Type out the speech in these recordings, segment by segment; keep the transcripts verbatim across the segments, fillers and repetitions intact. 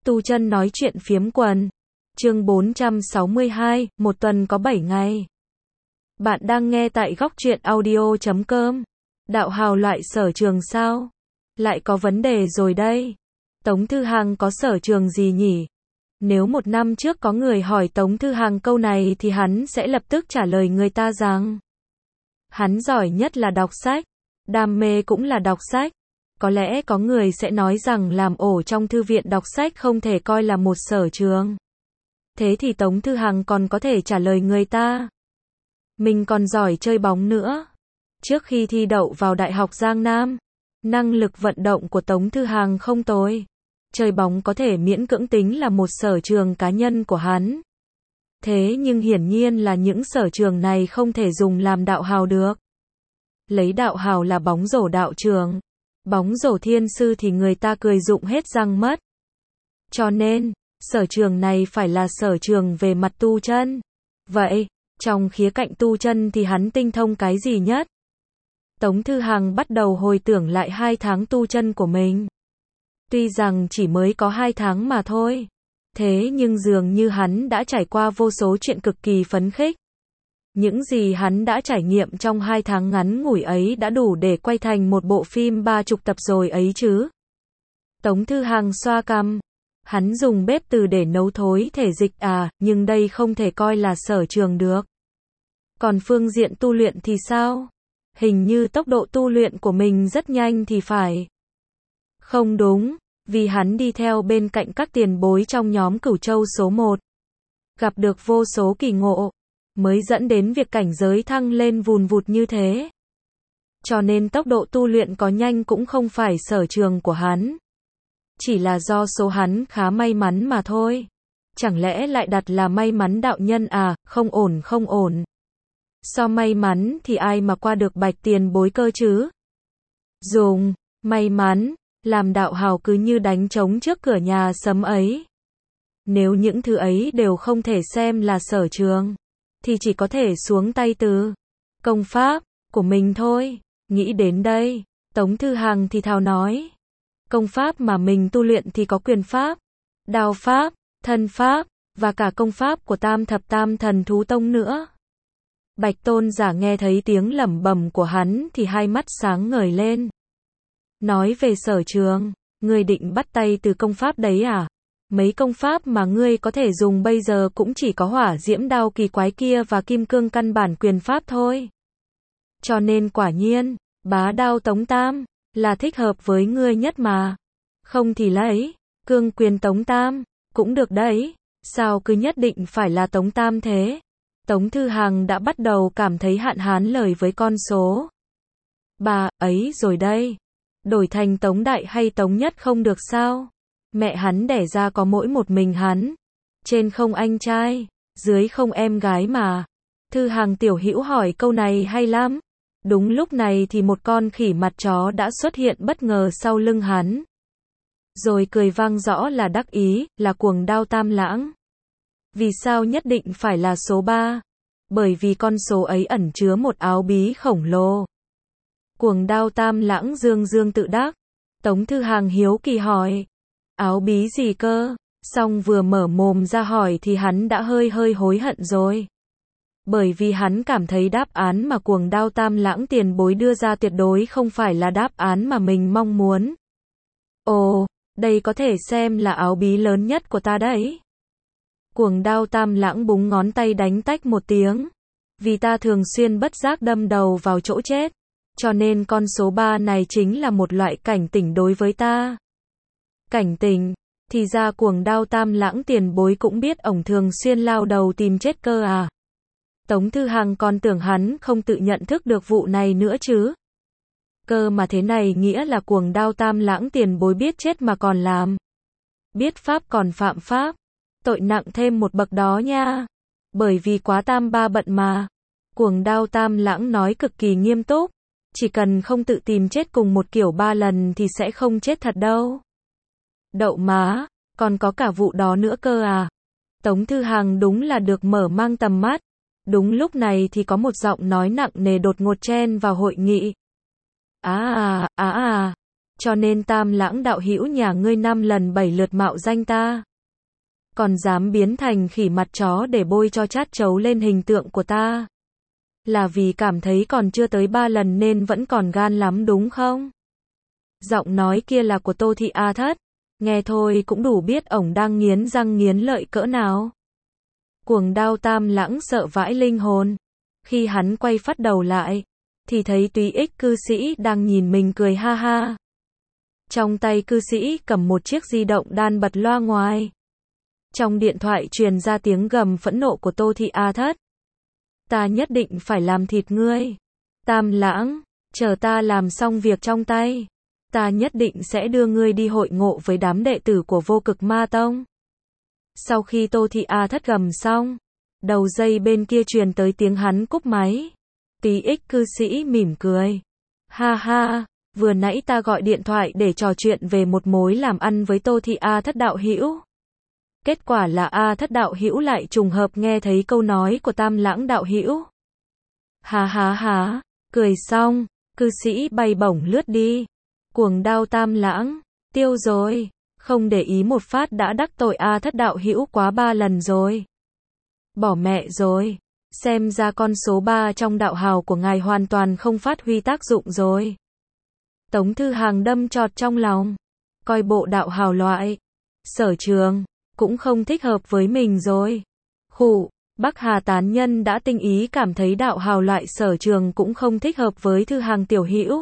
Tu chân nói chuyện phiếm quần. Chương bốn trăm sáu mươi hai, một tuần có bảy ngày. Bạn đang nghe tại góc truyện audio chấm com. Đạo hào loại sở trường sao? Lại có vấn đề rồi đây. Tống Thư Hằng có sở trường gì nhỉ? Nếu một năm trước có người hỏi Tống Thư Hằng câu này thì hắn sẽ lập tức trả lời người ta rằng hắn giỏi nhất là đọc sách, đam mê cũng là đọc sách. Có lẽ có người sẽ nói rằng làm ổ trong thư viện đọc sách không thể coi là một sở trường. Thế thì Tống Thư Hằng còn có thể trả lời người ta, mình còn giỏi chơi bóng nữa. Trước khi thi đậu vào Đại học Giang Nam, năng lực vận động của Tống Thư Hằng không tồi. Chơi bóng có thể miễn cưỡng tính là một sở trường cá nhân của hắn. Thế nhưng hiển nhiên là những sở trường này không thể dùng làm đạo hào được. Lấy đạo hào là bóng rổ đạo trường, bóng rổ thiên sư thì người ta cười rụng hết răng mất. Cho nên, sở trường này phải là sở trường về mặt tu chân. Vậy, trong khía cạnh tu chân thì hắn tinh thông cái gì nhất? Tống Thư Hằng bắt đầu hồi tưởng lại hai tháng tu chân của mình. Tuy rằng chỉ mới có hai tháng mà thôi, thế nhưng dường như hắn đã trải qua vô số chuyện cực kỳ phấn khích. Những gì hắn đã trải nghiệm trong hai tháng ngắn ngủi ấy đã đủ để quay thành một bộ phim ba chục tập rồi ấy chứ. Tống Thư Hằng xoa cằm. Hắn dùng bếp từ để nấu thối thể dịch à, nhưng đây không thể coi là sở trường được. Còn phương diện tu luyện thì sao? Hình như tốc độ tu luyện của mình rất nhanh thì phải. Không đúng, vì hắn đi theo bên cạnh các tiền bối trong nhóm Cửu Châu số một. Gặp được vô số kỳ ngộ, mới dẫn đến việc cảnh giới thăng lên vùn vụt như thế. Cho nên tốc độ tu luyện có nhanh cũng không phải sở trường của hắn. Chỉ là do số hắn khá may mắn mà thôi. Chẳng lẽ lại đặt là may mắn đạo nhân à, không ổn không ổn. So may mắn thì ai mà qua được Bạch tiền bối cơ chứ? Dùng may mắn làm đạo hào cứ như đánh trống trước cửa nhà sấm ấy. Nếu những thứ ấy đều không thể xem là sở trường, thì chỉ có thể xuống tay từ công pháp của mình thôi. Nghĩ đến đây, Tống Thư Hằng thì thào nói. Công pháp mà mình tu luyện thì có quyền pháp, đao pháp, thân pháp, và cả công pháp của Tam Thập Tam Thần Thú Tông nữa. Bạch Tôn giả nghe thấy tiếng lẩm bẩm của hắn thì hai mắt sáng ngời lên. Nói về sở trường, ngươi định bắt tay từ công pháp đấy à? Mấy công pháp mà ngươi có thể dùng bây giờ cũng chỉ có hỏa diễm đao kỳ quái kia và kim cương căn bản quyền pháp thôi. Cho nên quả nhiên, bá đao Tống Tam là thích hợp với ngươi nhất mà. Không thì lấy cương quyền Tống Tam cũng được đấy. Sao cứ nhất định phải là Tống Tam thế? Tống Thư Hằng đã bắt đầu cảm thấy hạn hán lời với con số. Bà ấy rồi đây. Đổi thành Tống Đại hay Tống Nhất không được sao? Mẹ hắn đẻ ra có mỗi một mình hắn. Trên không anh trai, dưới không em gái mà. Thư Hằng tiểu hữu hỏi câu này hay lắm. Đúng lúc này thì một con khỉ mặt chó đã xuất hiện bất ngờ sau lưng hắn. Rồi cười vang rõ là đắc ý, là Cuồng Đao Tam Lãng. Vì sao nhất định phải là số ba? Bởi vì con số ấy ẩn chứa một áo bí khổng lồ. Cuồng Đao Tam Lãng dương dương tự đắc. Tống Thư Hằng hiếu kỳ hỏi. Áo bí gì cơ? Xong vừa mở mồm ra hỏi thì hắn đã hơi hơi hối hận rồi. Bởi vì hắn cảm thấy đáp án mà Cuồng Đao Tam Lãng tiền bối đưa ra tuyệt đối không phải là đáp án mà mình mong muốn. Ồ, đây có thể xem là áo bí lớn nhất của ta đấy. Cuồng Đao Tam Lãng búng ngón tay đánh tách một tiếng. Vì ta thường xuyên bất giác đâm đầu vào chỗ chết. Cho nên con số ba này chính là một loại cảnh tỉnh đối với ta. Cảnh tỉnh, thì ra Cuồng Đao Tam Lãng tiền bối cũng biết ổng thường xuyên lao đầu tìm chết cơ à. Tống Thư Hằng còn tưởng hắn không tự nhận thức được vụ này nữa chứ. Cơ mà thế này nghĩa là Cuồng Đao Tam Lãng tiền bối biết chết mà còn làm. Biết pháp còn phạm pháp. Tội nặng thêm một bậc đó nha. Bởi vì quá tam ba bận mà. Cuồng Đao Tam Lãng nói cực kỳ nghiêm túc. Chỉ cần không tự tìm chết cùng một kiểu ba lần thì sẽ không chết thật đâu. Đậu má, còn có cả vụ đó nữa cơ à. Tống Thư Hằng đúng là được mở mang tầm mắt. Đúng lúc này thì có một giọng nói nặng nề đột ngột chen vào hội nghị. À à, à à, cho nên Tam Lãng đạo hữu nhà ngươi năm lần bảy lượt mạo danh ta. Còn dám biến thành khỉ mặt chó để bôi cho chát chấu lên hình tượng của ta. Là vì cảm thấy còn chưa tới ba lần nên vẫn còn gan lắm đúng không? Giọng nói kia là của Tô Thị A Thất. Nghe thôi cũng đủ biết ổng đang nghiến răng nghiến lợi cỡ nào. Cuồng đao Tam Lãng sợ vãi linh hồn. Khi hắn quay phát đầu lại, thì thấy túy ích cư sĩ đang nhìn mình cười ha ha. Trong tay cư sĩ cầm một chiếc di động đan bật loa ngoài. Trong điện thoại truyền ra tiếng gầm phẫn nộ của Tô Thị A Thất. Ta nhất định phải làm thịt ngươi. Tam Lãng, chờ ta làm xong việc trong tay. Ta nhất định sẽ đưa ngươi đi hội ngộ với đám đệ tử của Vô Cực Ma Tông. Sau khi Tô Thị A Thất gầm xong, đầu dây bên kia truyền tới tiếng hắn cúp máy. Tí ích cư sĩ mỉm cười. Ha ha, vừa nãy ta gọi điện thoại để trò chuyện về một mối làm ăn với Tô Thị A Thất đạo hữu. Kết quả là A Thất đạo hữu lại trùng hợp nghe thấy câu nói của Tam Lãng đạo hữu. Ha ha ha, cười xong, cư sĩ bay bổng lướt đi. Cuồng đao Tam Lãng, tiêu rồi, không để ý một phát đã đắc tội A Thất đạo hữu quá ba lần rồi. Bỏ mẹ rồi, xem ra con số ba trong đạo hào của ngài hoàn toàn không phát huy tác dụng rồi. Tống Thư Hàng đâm chọt trong lòng, coi bộ đạo hào loại, Sở Trường, cũng không thích hợp với mình rồi. Khụ, Bắc Hà tán nhân đã tinh ý cảm thấy đạo hào loại Sở Trường cũng không thích hợp với Thư Hàng tiểu hữu.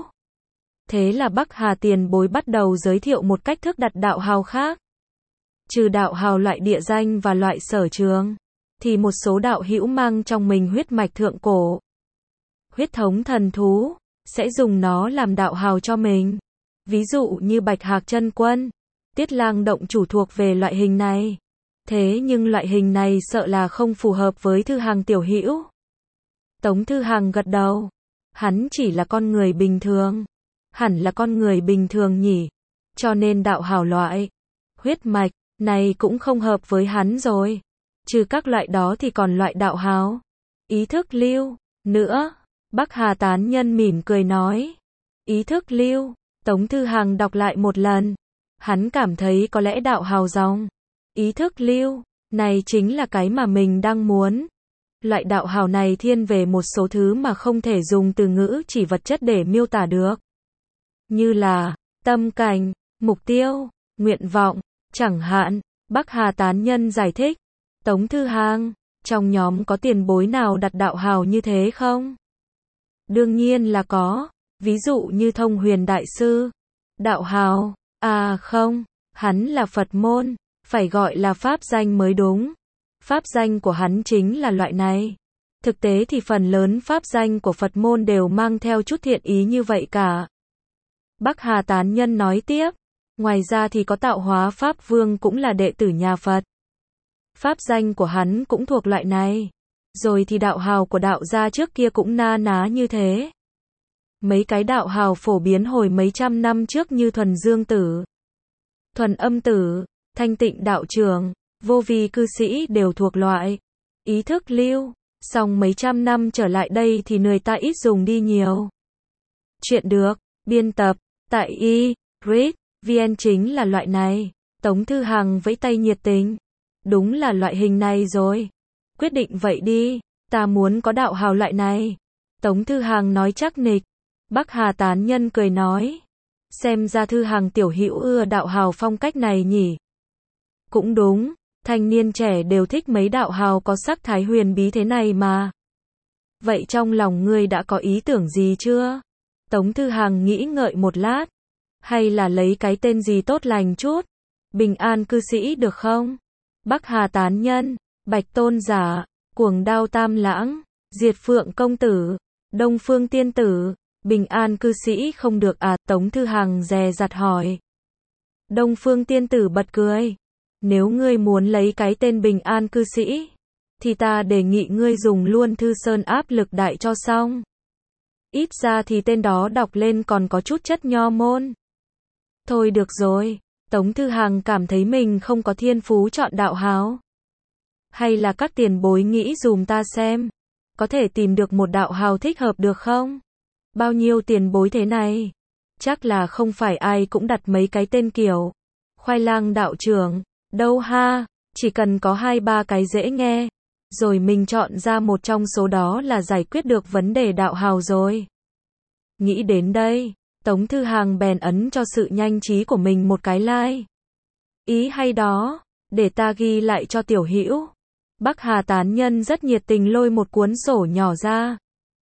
Thế là Bắc Hà tiền bối bắt đầu giới thiệu một cách thức đặt đạo hào khác. Trừ đạo hào loại địa danh và loại Sở Trường, thì một số đạo hữu mang trong mình huyết mạch thượng cổ, huyết thống thần thú, sẽ dùng nó làm đạo hào cho mình. Ví dụ như Bạch Hạc Chân Quân, Tiết Lang Động chủ thuộc về loại hình này. Thế nhưng loại hình này sợ là không phù hợp với Thư Hàng tiểu hữu. Tống Thư Hàng gật đầu. Hắn chỉ là con người bình thường. Hẳn là con người bình thường nhỉ. Cho nên đạo hào loại, huyết mạch, này cũng không hợp với hắn rồi. Trừ các loại đó thì còn loại đạo hào, ý thức lưu, nữa. Bắc Hà tán nhân mỉm cười nói. Ý thức lưu, Tống Thư Hàng đọc lại một lần. Hắn cảm thấy có lẽ đạo hào dòng ý thức lưu này chính là cái mà mình đang muốn. Loại đạo hào này thiên về một số thứ mà không thể dùng từ ngữ chỉ vật chất để miêu tả được. Như là tâm cảnh, mục tiêu, nguyện vọng, chẳng hạn. Bắc Hà tán nhân giải thích. Tống Thư Hàng, trong nhóm có tiền bối nào đặt đạo hào như thế không? Đương nhiên là có. Ví dụ như Thông Huyền Đại Sư. Đạo hào, à không, hắn là Phật môn, phải gọi là pháp danh mới đúng. Pháp danh của hắn chính là loại này. Thực tế thì phần lớn pháp danh của Phật môn đều mang theo chút thiện ý như vậy cả. Bắc Hà tán nhân nói tiếp. Ngoài ra thì có Tạo Hóa Pháp Vương cũng là đệ tử nhà Phật. Pháp danh của hắn cũng thuộc loại này. Rồi thì đạo hào của đạo gia trước kia cũng na ná như thế. Mấy cái đạo hào phổ biến hồi mấy trăm năm trước như Thuần Dương Tử, Thuần Âm Tử, Thanh Tịnh Đạo Trưởng, Vô Vi Cư Sĩ đều thuộc loại ý thức lưu. Song mấy trăm năm trở lại đây thì người ta ít dùng đi nhiều. Chuyện được biên tập tại i read vn chính là loại này. Tống Thư Hàng vẫy tay nhiệt tình. Đúng là loại hình này rồi. Quyết định vậy đi, ta muốn có đạo hào loại này. Tống Thư Hàng nói chắc nịch. Bắc Hà tán nhân cười nói. Xem ra Thư Hàng tiểu hữu ưa đạo hào phong cách này nhỉ. Cũng đúng, thanh niên trẻ đều thích mấy đạo hào có sắc thái huyền bí thế này mà. Vậy trong lòng ngươi đã có ý tưởng gì chưa? Tống Thư Hàng nghĩ ngợi một lát. Hay là lấy cái tên gì tốt lành chút? Bình An Cư Sĩ được không? Bắc Hà tán nhân, Bạch Tôn Giả, Cuồng Đao Tam Lãng, Diệt Phượng Công Tử, Đông Phương Tiên Tử, Bình An Cư Sĩ không được à? Tống Thư Hàng dè dặt hỏi. Đông Phương Tiên Tử bật cười. Nếu ngươi muốn lấy cái tên Bình An Cư Sĩ, thì ta đề nghị ngươi dùng luôn Thư Sơn Áp Lực Đại cho xong. Ít ra thì tên đó đọc lên còn có chút chất nho môn. Thôi được rồi, Tống Thư Hàng cảm thấy mình không có thiên phú chọn đạo hào. Hay là các tiền bối nghĩ dùm ta xem, có thể tìm được một đạo hào thích hợp được không? Bao nhiêu tiền bối thế này? Chắc là không phải ai cũng đặt mấy cái tên kiểu khoai lang đạo trưởng, đâu ha, chỉ cần có hai ba cái dễ nghe, rồi mình chọn ra một trong số đó là giải quyết được vấn đề đạo hào rồi. Nghĩ đến đây, Tống Thư Hàng bèn ấn cho sự nhanh trí của mình một cái like. Ý hay đó, để ta ghi lại cho Tiểu Hữu. Bắc Hà tán nhân rất nhiệt tình lôi một cuốn sổ nhỏ ra.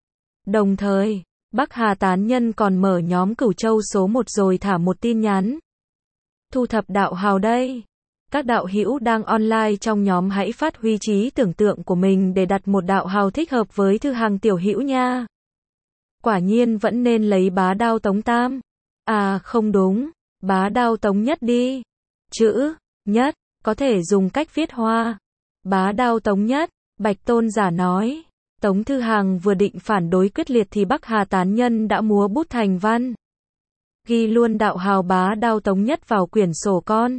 Đồng thời, Bắc Hà tán nhân còn mở nhóm Cửu Châu số một rồi thả một tin nhắn. Thu thập đạo hào đây. Các đạo hữu đang online trong nhóm hãy phát huy trí tưởng tượng của mình để đặt một đạo hào thích hợp với Thư Hàng Tiểu Hữu nha. Quả nhiên vẫn nên lấy bá đao Tống Tam. À không đúng, bá đao Tống Nhất đi. Chữ Nhất có thể dùng cách viết hoa. Bá đao Tống Nhất, Bạch Tôn giả nói. Tống Thư Hàng vừa định phản đối quyết liệt thì Bắc Hà tán nhân đã múa bút thành văn. Ghi luôn đạo hào bá đao Tống Nhất vào quyển sổ con.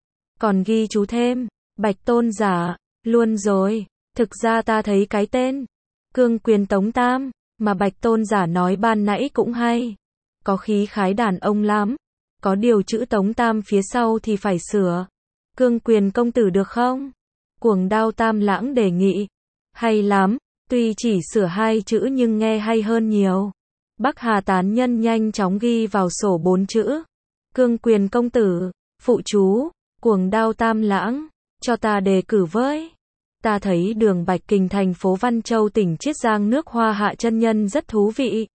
Còn ghi chú thêm, Bạch Tôn giả, luôn rồi, thực ra ta thấy cái tên Cương Quyền Tống Tam mà Bạch Tôn giả nói ban nãy cũng hay. Có khí khái đàn ông lắm. Có điều chữ Tống Tam phía sau thì phải sửa. Cương Quyền công tử được không? Cuồng Đao Tam Lãng đề nghị. Hay lắm, tuy chỉ sửa hai chữ nhưng nghe hay hơn nhiều. Bắc Hà tán nhân nhanh chóng ghi vào sổ bốn chữ. Cương Quyền công tử, phụ chú, Cuồng Đao Tam Lãng, cho ta đề cử với. Ta thấy đường Bạch Kình thành phố Văn Châu tỉnh Chiết Giang nước Hoa Hạ chân nhân rất thú vị.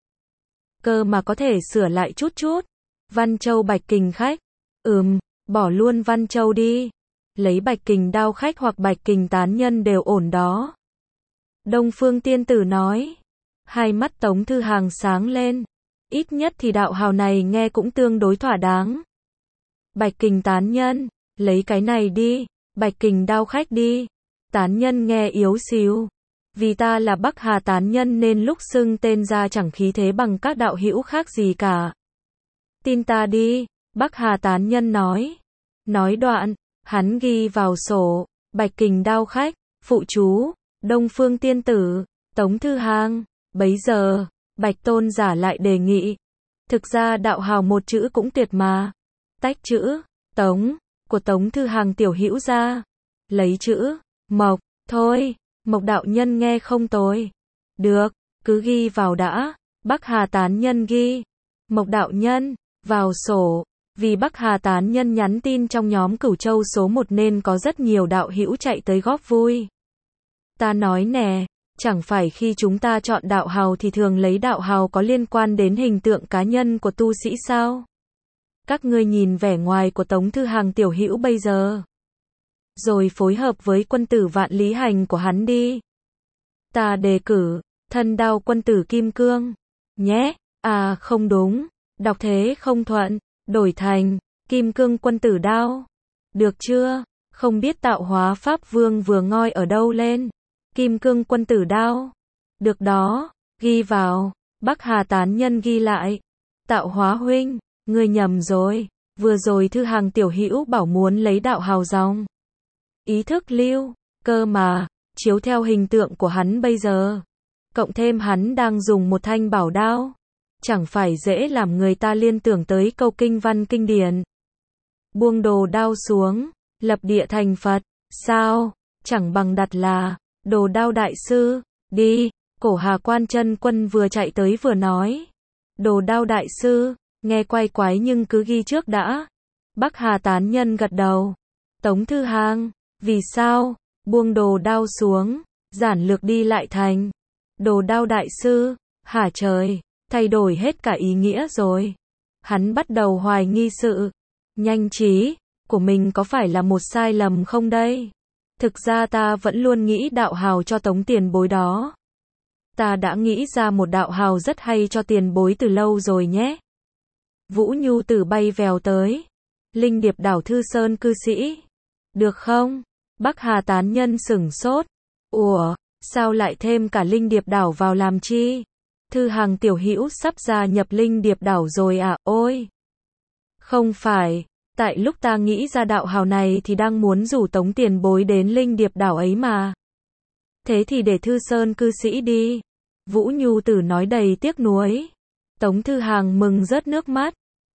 Cơ mà có thể sửa lại chút chút. Văn Châu Bạch Kình khách. Ừm, bỏ luôn Văn Châu đi. Lấy Bạch Kình đao khách hoặc Bạch Kình tán nhân đều ổn đó. Đông Phương Tiên Tử nói. Hai mắt Tống Thư Hàng sáng lên. Ít nhất thì đạo hào này nghe cũng tương đối thỏa đáng. Bạch Kình tán nhân, lấy cái này đi. Bạch Kình đao khách đi. Tán nhân nghe yếu xíu. Vì ta là Bắc Hà tán nhân nên lúc xưng tên ra chẳng khí thế bằng các đạo hữu khác gì cả. Tin ta đi, Bắc Hà tán nhân nói. Nói đoạn, hắn ghi vào sổ, Bạch Kình đao khách, phụ chú, Đông Phương Tiên Tử, Tống Thư Hàng. Bấy giờ, Bạch Tôn giả lại đề nghị. Thực ra đạo hào một chữ cũng tuyệt mà. Tách chữ, Tống, của Tống Thư Hàng Tiểu Hữu ra. Lấy chữ, Mộc, thôi, Mộc đạo nhân nghe không tồi. Được, cứ ghi vào đã. Bắc Hà tán nhân ghi. Mộc đạo nhân, vào sổ. Vì Bắc Hà tán nhân nhắn tin trong nhóm Cửu Châu số một nên có rất nhiều đạo hữu chạy tới góp vui. Ta nói nè, chẳng phải khi chúng ta chọn đạo hào thì thường lấy đạo hào có liên quan đến hình tượng cá nhân của tu sĩ sao? Các ngươi nhìn vẻ ngoài của Tống Thư Hàng Tiểu Hữu bây giờ. Rồi phối hợp với quân tử Vạn Lý Hành của hắn đi. Ta đề cử, thân đao quân tử Kim Cương. Nhé, à không đúng, đọc thế không thuận, đổi thành, Kim Cương quân tử đao. Được chưa? Không biết tạo hóa Pháp Vương vừa ngoi ở đâu lên. Kim Cương quân tử đao. Được đó, ghi vào. Bắc Hà tán nhân ghi lại. Tạo hóa huynh, ngươi nhầm rồi. Vừa rồi Thư Hàng Tiểu Hữu bảo muốn lấy đạo hào dòng. Ý thức lưu, cơ mà, chiếu theo hình tượng của hắn bây giờ. Cộng thêm hắn đang dùng một thanh bảo đao. Chẳng phải dễ làm người ta liên tưởng tới câu kinh văn kinh điển. Buông đồ đao xuống, lập địa thành Phật, sao? Chẳng bằng đặt là, đồ đao đại sư, đi. Cổ Hà Quan Chân Quân vừa chạy tới vừa nói. Đồ đao đại sư, nghe quay quái nhưng cứ ghi trước đã. Bắc Hà tán nhân gật đầu. Tống Thư Hàng, vì sao? Buông đồ đao xuống, giản lược đi lại thành. Đồ đao đại sư, hả trời, thay đổi hết cả ý nghĩa rồi. Hắn bắt đầu hoài nghi sự nhanh trí của mình có phải là một sai lầm không đây? Thực ra ta vẫn luôn nghĩ đạo hào cho Tống tiền bối đó. Ta đã nghĩ ra một đạo hào rất hay cho tiền bối từ lâu rồi nhé. Vũ Nhu Tử bay vèo tới. Linh Điệp đảo Thư Sơn cư sĩ. Được không? Bắc Hà tán nhân sửng sốt. Ủa, sao lại thêm cả Linh Điệp đảo vào làm chi? Thư Hàng Tiểu Hữu sắp gia nhập Linh Điệp đảo rồi à? Ôi! Không phải, tại lúc ta nghĩ ra đạo hào này thì đang muốn rủ Tống tiền bối đến Linh Điệp đảo ấy mà. Thế thì để Thư Sơn cư sĩ đi. Vũ Nhu Tử nói đầy tiếc nuối. Tống Thư Hàng mừng rớt nước mắt.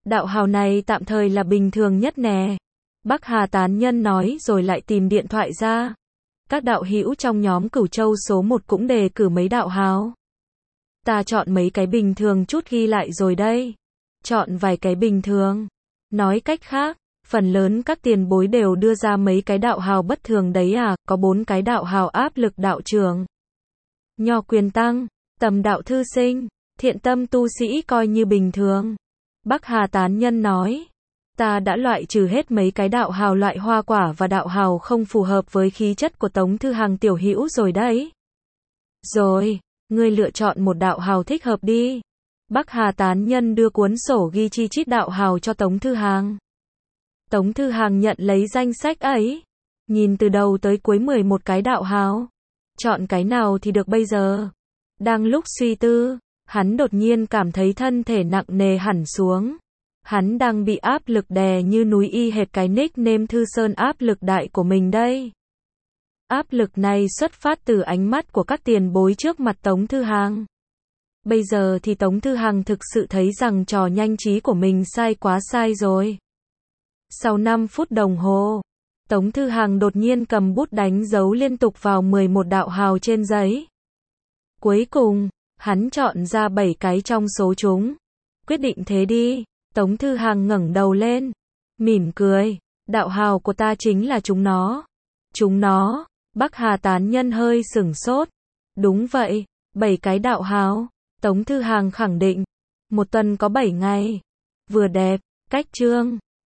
Đạo hào này tạm thời là bình thường nhất nè. Bắc Hà tán nhân nói rồi lại tìm điện thoại ra. Các đạo hữu trong nhóm Cửu Châu số một cũng đề cử mấy đạo hào. Ta chọn mấy cái bình thường chút ghi lại rồi đây. Chọn vài cái bình thường. Nói cách khác, phần lớn các tiền bối đều đưa ra mấy cái đạo hào bất thường đấy à, có bốn cái đạo hào áp lực đạo trường. Nho quyền tăng, tầm đạo thư sinh, thiện tâm tu sĩ coi như bình thường. Bắc Hà tán nhân nói, ta đã loại trừ hết mấy cái đạo hào loại hoa quả và đạo hào không phù hợp với khí chất của Tống Thư Hằng tiểu hữu rồi đấy. Rồi, ngươi lựa chọn một đạo hào thích hợp đi. Bắc Hà tán nhân đưa cuốn sổ ghi chi chít đạo hào cho Tống Thư Hằng. Tống Thư Hằng nhận lấy danh sách ấy, nhìn từ đầu tới cuối mười một cái đạo hào. Chọn cái nào thì được bây giờ? Đang lúc suy tư, hắn đột nhiên cảm thấy thân thể nặng nề hẳn xuống. Hắn đang bị áp lực đè như núi y hệt cái nickname Thư Sơn áp lực đại của mình đây. Áp lực này xuất phát từ ánh mắt của các tiền bối trước mặt Tống Thư Hằng. Bây giờ thì Tống Thư Hằng thực sự thấy rằng trò nhanh trí của mình sai quá sai rồi. Sau năm phút đồng hồ, Tống Thư Hằng đột nhiên cầm bút đánh dấu liên tục vào mười một đạo hào trên giấy. Cuối cùng, hắn chọn ra bảy cái trong số chúng. Quyết định thế đi. Tống Thư Hằng ngẩng đầu lên, mỉm cười, đạo hào của ta chính là chúng nó. Chúng nó, Bắc Hà tán nhân hơi sửng sốt. Đúng vậy, bảy cái đạo hào. Tống Thư Hằng khẳng định, một tuần có bảy ngày. Vừa đẹp, cách chương.